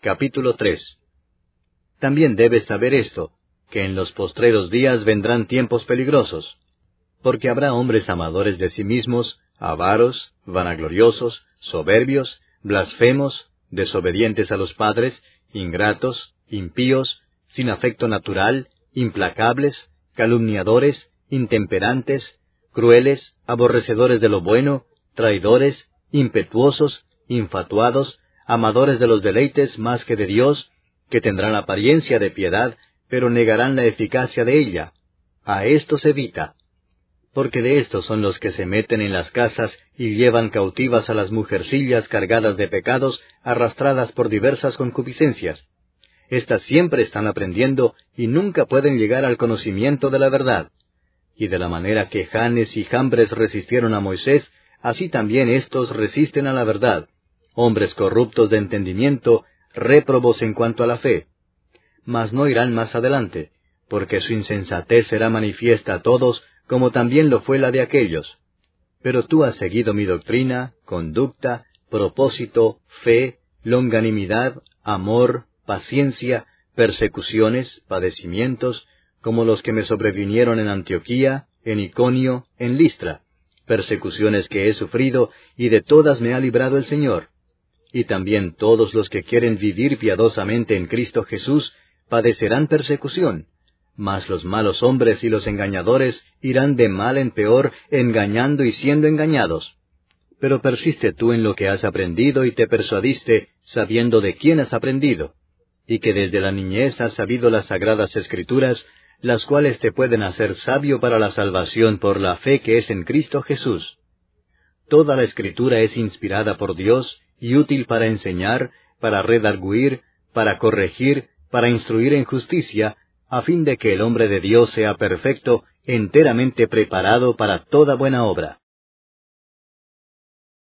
capítulo 3. También debes saber esto, que en los postreros días vendrán tiempos peligrosos, porque habrá hombres amadores de sí mismos, avaros, vanagloriosos, soberbios, blasfemos, desobedientes a los padres, ingratos, impíos, sin afecto natural, implacables, calumniadores, intemperantes, crueles, aborrecedores de lo bueno, traidores, impetuosos, infatuados, amadores de los deleites más que de Dios, que tendrán apariencia de piedad, pero negarán la eficacia de ella. A estos evita, porque de estos son los que se meten en las casas y llevan cautivas a las mujercillas cargadas de pecados, arrastradas por diversas concupiscencias. Estas siempre están aprendiendo y nunca pueden llegar al conocimiento de la verdad. Y de la manera que Janes y Jambres resistieron a Moisés, así también éstos resisten a la verdad, hombres corruptos de entendimiento, réprobos en cuanto a la fe. Mas no irán más adelante, porque su insensatez será manifiesta a todos, como también lo fue la de aquellos. Pero tú has seguido mi doctrina, conducta, propósito, fe, longanimidad, amor, paciencia, persecuciones, padecimientos, como los que me sobrevinieron en Antioquía, en Iconio, en Listra, persecuciones que he sufrido, y de todas me ha librado el Señor. Y también todos los que quieren vivir piadosamente en Cristo Jesús padecerán persecución, mas los malos hombres y los engañadores irán de mal en peor, engañando y siendo engañados. Pero persiste tú en lo que has aprendido y te persuadiste, sabiendo de quién has aprendido, y que desde la niñez has sabido las sagradas Escrituras, las cuales te pueden hacer sabio para la salvación por la fe que es en Cristo Jesús. Toda la Escritura es inspirada por Dios y útil para enseñar, para redarguir, para corregir, para instruir en justicia, a fin de que el hombre de Dios sea perfecto, enteramente preparado para toda buena obra.